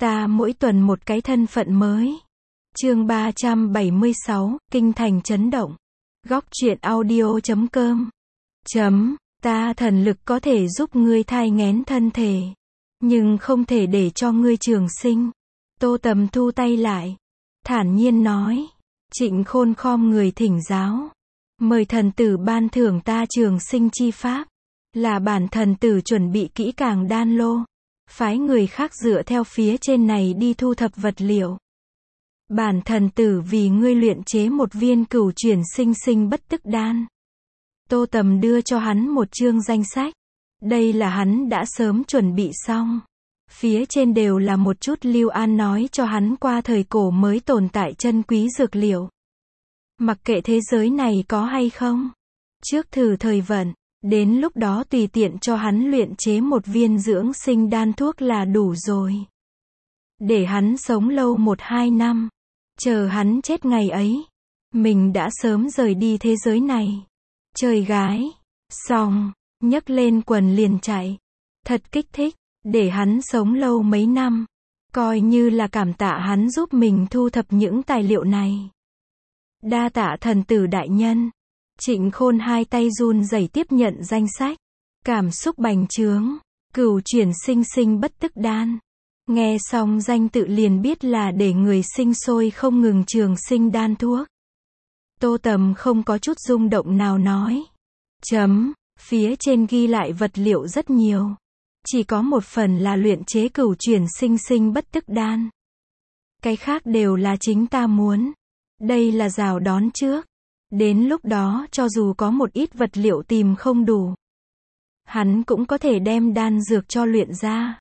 Ta mỗi tuần một cái thân phận mới. Chương 376, Kinh thành chấn động. Góc truyện audio.com. Ta thần lực có thể giúp ngươi thai nghén thân thể, nhưng không thể để cho ngươi trường sinh. Tô Tầm thu tay lại, thản nhiên nói. Trịnh Khôn khom người thỉnh giáo. Mời thần tử ban thưởng ta trường sinh chi pháp. Là bản thần tử chuẩn bị kỹ càng đan lô. Phái người khác dựa theo phía trên này đi thu thập vật liệu. Bản thần tử vì ngươi luyện chế một viên cửu chuyển sinh sinh bất tức đan. Tô Tầm đưa cho hắn một chương danh sách. Đây là hắn đã sớm chuẩn bị xong. Phía trên đều là một chút Lưu An nói cho hắn qua thời cổ mới tồn tại chân quý dược liệu. Mặc kệ thế giới này có hay không. Trước thử thời vận, đến lúc đó tùy tiện cho hắn luyện chế một viên dưỡng sinh đan thuốc là đủ rồi. Để hắn sống lâu 1-2 năm. Chờ hắn chết ngày ấy. Mình đã sớm rời đi thế giới này. Chơi gái. Xong. Nhấc lên quần liền chạy. Thật kích thích. Để hắn sống lâu mấy năm. Coi như là cảm tạ hắn giúp mình thu thập những tài liệu này. Đa tạ thần tử đại nhân. Trịnh Khôn hai tay run rẩy tiếp nhận danh sách. Cảm xúc bành trướng. Cửu chuyển sinh sinh bất tức đan. Nghe xong danh tự liền biết là để người sinh sôi không ngừng trường sinh đan thuốc. Tô Tầm không có chút rung động nào nói. Phía trên ghi lại vật liệu rất nhiều. Chỉ có một phần là luyện chế cửu chuyển sinh sinh bất tức đan. Cái khác đều là chính ta muốn. Đây là rào đón trước. Đến lúc đó cho dù có một ít vật liệu tìm không đủ, hắn cũng có thể đem đan dược cho luyện ra.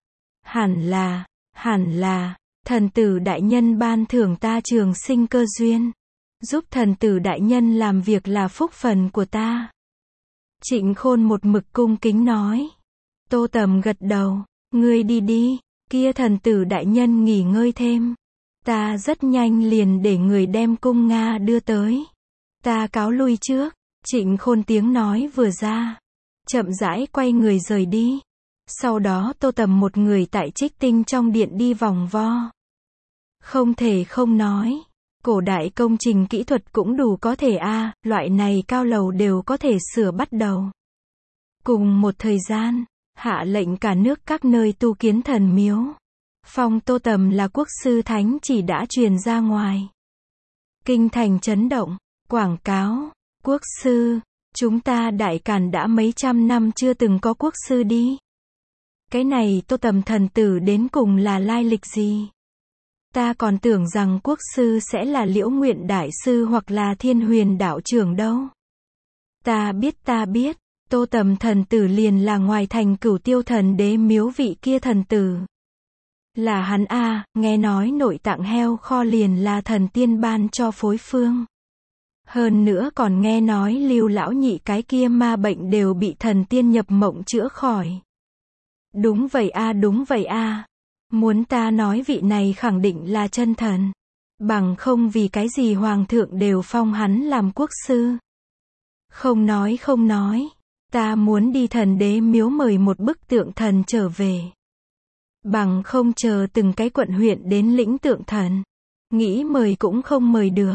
Hẳn là, thần tử đại nhân ban thưởng ta trường sinh cơ duyên. Giúp thần tử đại nhân làm việc là phúc phần của ta. Trịnh Khôn một mực cung kính nói. Tô Tầm gật đầu. Ngươi đi đi, kia thần tử đại nhân nghỉ ngơi thêm. Ta rất nhanh liền để người đem cung Nga đưa tới. Ta cáo lui trước. Trịnh Khôn tiếng nói vừa ra, chậm rãi quay người rời đi. Sau đó Tô Tầm một người tại Trích Tinh trong điện đi vòng vo. Không thể không nói, cổ đại công trình kỹ thuật cũng đủ có thể loại này cao lầu đều có thể sửa bắt đầu. Cùng một thời gian, hạ lệnh cả nước các nơi tu kiến thần miếu. Phong Tô Tầm là quốc sư thánh chỉ đã truyền ra ngoài. Kinh thành chấn động, quảng cáo, quốc sư, chúng ta Đại Càn đã mấy trăm năm chưa từng có quốc sư đi. Cái này Tô Tầm thần tử đến cùng là lai lịch gì? Ta còn tưởng rằng quốc sư sẽ là Liễu Nguyện đại sư hoặc là Thiên Huyền đạo trưởng đâu. Ta biết, Tô Tầm thần tử liền là ngoài thành Cửu Tiêu thần đế miếu vị kia thần tử. Là hắn nghe nói nội tạng heo kho liền là thần tiên ban cho phối phương. Hơn nữa còn nghe nói Lưu lão nhị cái kia ma bệnh đều bị thần tiên nhập mộng chữa khỏi. Đúng vậy Muốn ta nói vị này khẳng định là chân thần. Bằng không vì cái gì hoàng thượng đều phong hắn làm quốc sư. Không nói. Ta muốn đi thần đế miếu mời một bức tượng thần trở về. Bằng không chờ từng cái quận huyện đến lĩnh tượng thần. Nghĩ mời cũng không mời được.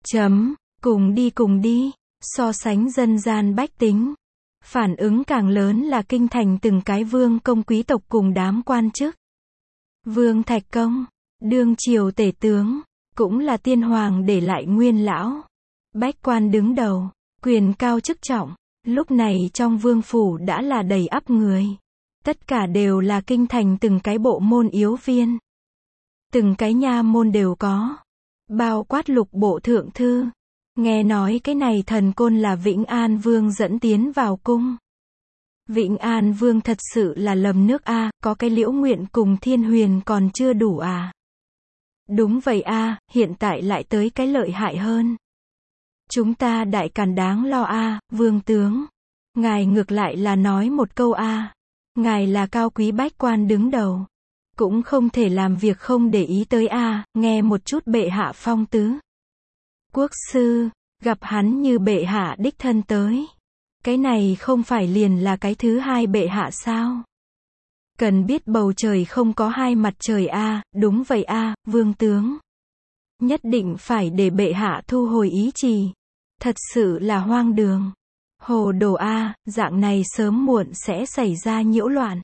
Cùng đi. So sánh dân gian bách tính. Phản ứng càng lớn là kinh thành từng cái vương công quý tộc cùng đám quan chức. Vương Thạch Công, đương triều tể tướng, cũng là tiên hoàng để lại nguyên lão. Bách quan đứng đầu, quyền cao chức trọng. Lúc này trong vương phủ đã là đầy ắp người. Tất cả đều là kinh thành từng cái bộ môn yếu viên. Từng cái nha môn đều có. Bao quát lục bộ thượng thư. Nghe nói cái này thần côn là Vĩnh An Vương dẫn tiến vào cung. Vĩnh An Vương thật sự là lầm nước có cái Liễu Nguyện cùng Thiên Huyền còn chưa đủ Đúng vậy hiện tại lại tới cái lợi hại hơn. Chúng ta Đại Càn đáng lo vương tướng. Ngài ngược lại là nói một câu Ngài là cao quý bách quan đứng đầu. Cũng không thể làm việc không để ý tới nghe một chút bệ hạ phong tứ. Quốc sư, gặp hắn như bệ hạ đích thân tới. Cái này không phải liền là cái thứ hai bệ hạ sao? Cần biết bầu trời không có hai mặt trời a, đúng vậy a, vương tướng. Nhất định phải để bệ hạ thu hồi ý trì. Thật sự là hoang đường. Hồ đồ a, dạng này sớm muộn sẽ xảy ra nhiễu loạn.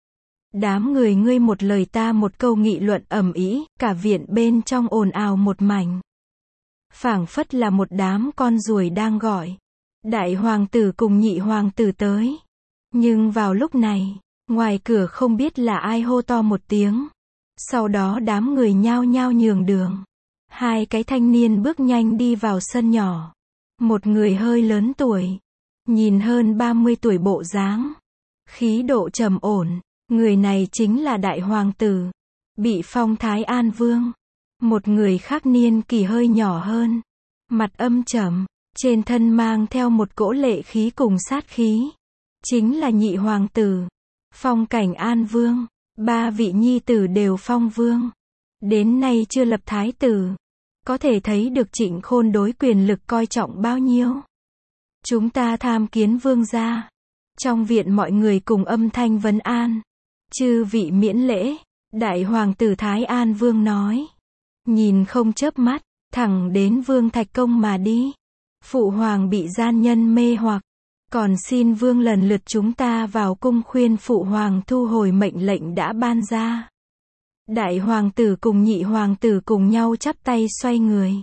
Đám người ngươi một lời ta một câu nghị luận ầm ĩ, cả viện bên trong ồn ào một mảnh. Phảng phất là một đám con ruồi đang gọi. Đại hoàng tử cùng nhị hoàng tử tới. Nhưng vào lúc này, ngoài cửa không biết là ai hô to một tiếng. Sau đó đám người nhao nhao nhường đường. Hai cái thanh niên bước nhanh đi vào sân nhỏ. Một người hơi lớn tuổi, nhìn hơn 30 tuổi bộ dáng, khí độ trầm ổn. Người này chính là đại hoàng tử, bị phong Thái An Vương. Một người khác niên kỷ hơi nhỏ hơn, mặt âm trầm, trên thân mang theo một cỗ lệ khí cùng sát khí. Chính là nhị hoàng tử, phong Cảnh An Vương. Ba vị nhi tử đều phong vương. Đến nay chưa lập thái tử. Có thể thấy được Trịnh Khôn đối quyền lực coi trọng bao nhiêu. Chúng ta tham kiến vương gia. Trong viện mọi người cùng âm thanh vấn an. Chư vị miễn lễ. Đại hoàng tử Thái An Vương nói. Nhìn không chớp mắt, thẳng đến Vương Thạch Công mà đi. Phụ hoàng bị gian nhân mê hoặc. Còn xin vương lần lượt chúng ta vào cung khuyên phụ hoàng thu hồi mệnh lệnh đã ban ra. Đại hoàng tử cùng nhị hoàng tử cùng nhau chắp tay xoay người.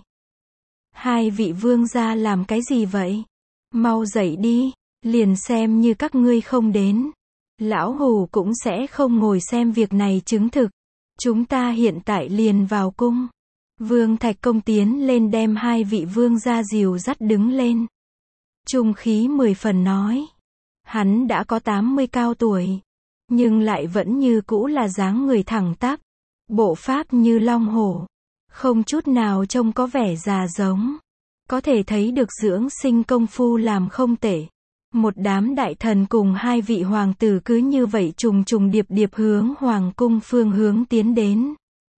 Hai vị vương gia làm cái gì vậy? Mau dậy đi, liền xem như các ngươi không đến. Lão hù cũng sẽ không ngồi xem việc này chứng thực. Chúng ta hiện tại liền vào cung. Vương Thạch Công tiến lên đem hai vị vương gia dìu dắt đứng lên. Trung khí 10 phần nói. Hắn đã có 80 cao tuổi. Nhưng lại vẫn như cũ là dáng người thẳng tắp. Bộ pháp như long hổ. Không chút nào trông có vẻ già giống. Có thể thấy được dưỡng sinh công phu làm không tệ. Một đám đại thần cùng hai vị hoàng tử cứ như vậy trùng trùng điệp điệp hướng hoàng cung phương hướng tiến đến.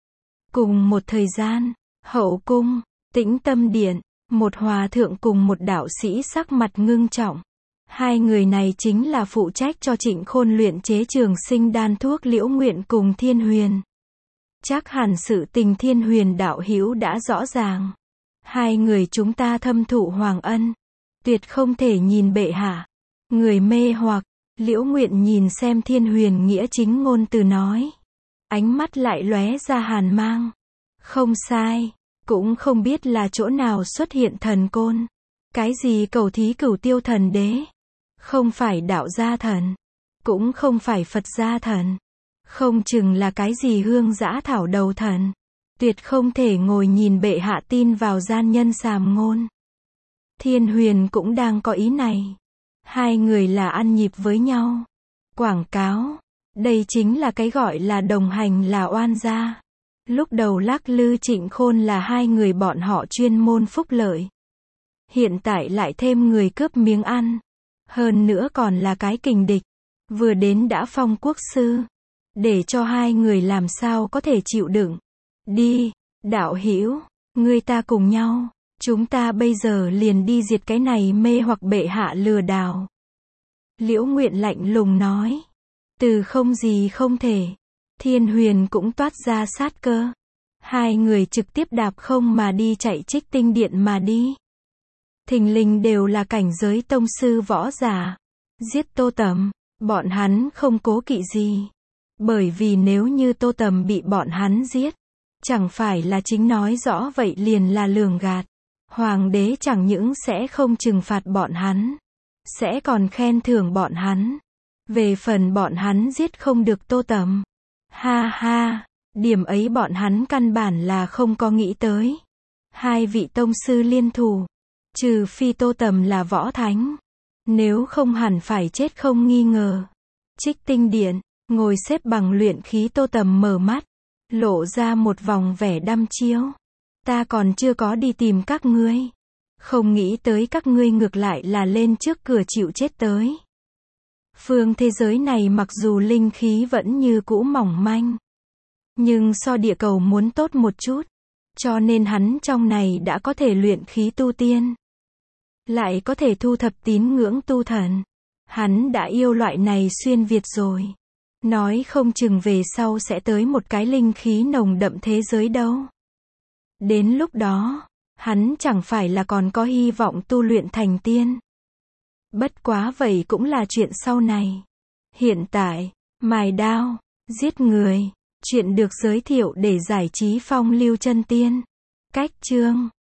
Cùng một thời gian, hậu cung, Tĩnh Tâm Điện, một hòa thượng cùng một đạo sĩ sắc mặt ngưng trọng. Hai người này chính là phụ trách cho Trịnh Khôn luyện chế trường sinh đan thuốc Liễu Nguyện cùng Thiên Huyền. Chắc hẳn sự tình Thiên Huyền đạo hữu đã rõ ràng. Hai người chúng ta thâm thụ hoàng ân, tuyệt không thể nhìn bệ hạ. Người mê hoặc, Liễu Nguyện nhìn xem Thiên Huyền nghĩa chính ngôn từ nói. Ánh mắt lại lóe ra hàn mang. Không sai, cũng không biết là chỗ nào xuất hiện thần côn. Cái gì cầu thí cửu tiêu thần đế. Không phải đạo gia thần, cũng không phải Phật gia thần. Không chừng là cái gì hương dã thảo đầu thần. Tuyệt không thể ngồi nhìn bệ hạ tin vào gian nhân sàm ngôn. Thiên Huyền cũng đang có ý này. Hai người là ăn nhịp với nhau. Quảng cáo. Đây chính là cái gọi là đồng hành là oan gia. Lúc đầu lắc lư Trịnh Khôn là hai người bọn họ chuyên môn phúc lợi. Hiện tại lại thêm người cướp miếng ăn. Hơn nữa còn là cái kình địch. Vừa đến đã phong quốc sư. Để cho hai người làm sao có thể chịu đựng. Đi, đạo hữu, ngươi ta cùng nhau. Chúng ta bây giờ liền đi diệt cái này mê hoặc bệ hạ lừa đảo. Liễu Nguyện lạnh lùng nói. Từ không gì không thể. Thiên Huyền cũng toát ra sát cơ. Hai người trực tiếp đạp không mà đi chạy Trích Tinh Điện mà đi. Thình lình đều là cảnh giới tông sư võ giả. Giết Tô Tầm, bọn hắn không cố kỵ gì. Bởi vì nếu như Tô Tầm bị bọn hắn giết, chẳng phải là chính nói rõ vậy liền là lường gạt. Hoàng đế chẳng những sẽ không trừng phạt bọn hắn, sẽ còn khen thưởng bọn hắn. Về phần bọn hắn giết không được Tô Tầm. Ha ha, điểm ấy bọn hắn căn bản là không có nghĩ tới. Hai vị tông sư liên thủ, trừ phi Tô Tầm là võ thánh, nếu không hẳn phải chết không nghi ngờ. Trích Tinh Điện, ngồi xếp bằng luyện khí Tô Tầm mở mắt, lộ ra một vòng vẻ đăm chiêu. Ta còn chưa có đi tìm các ngươi, không nghĩ tới các ngươi ngược lại là lên trước cửa chịu chết tới. Phương thế giới này mặc dù linh khí vẫn như cũ mỏng manh, nhưng so địa cầu muốn tốt một chút, cho nên hắn trong này đã có thể luyện khí tu tiên, lại có thể thu thập tín ngưỡng tu thần. Hắn đã yêu loại này xuyên Việt rồi. Nói không chừng về sau sẽ tới một cái linh khí nồng đậm thế giới đâu. Đến lúc đó, hắn chẳng phải là còn có hy vọng tu luyện thành tiên. Bất quá vậy cũng là chuyện sau này. Hiện tại, mài đao, giết người, chuyện được giới thiệu để giải trí phong lưu chân tiên. Cách chương